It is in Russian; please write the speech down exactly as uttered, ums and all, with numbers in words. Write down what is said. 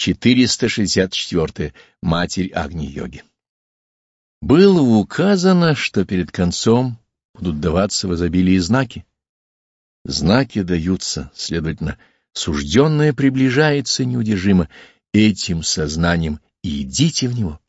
четыреста шестьдесят четыре. Матерь Агни-йоги. Было указано, что перед концом будут даваться в изобилии знаки. Знаки даются, следовательно, сужденное приближается неудержимо. Этим сознанием и идите в него.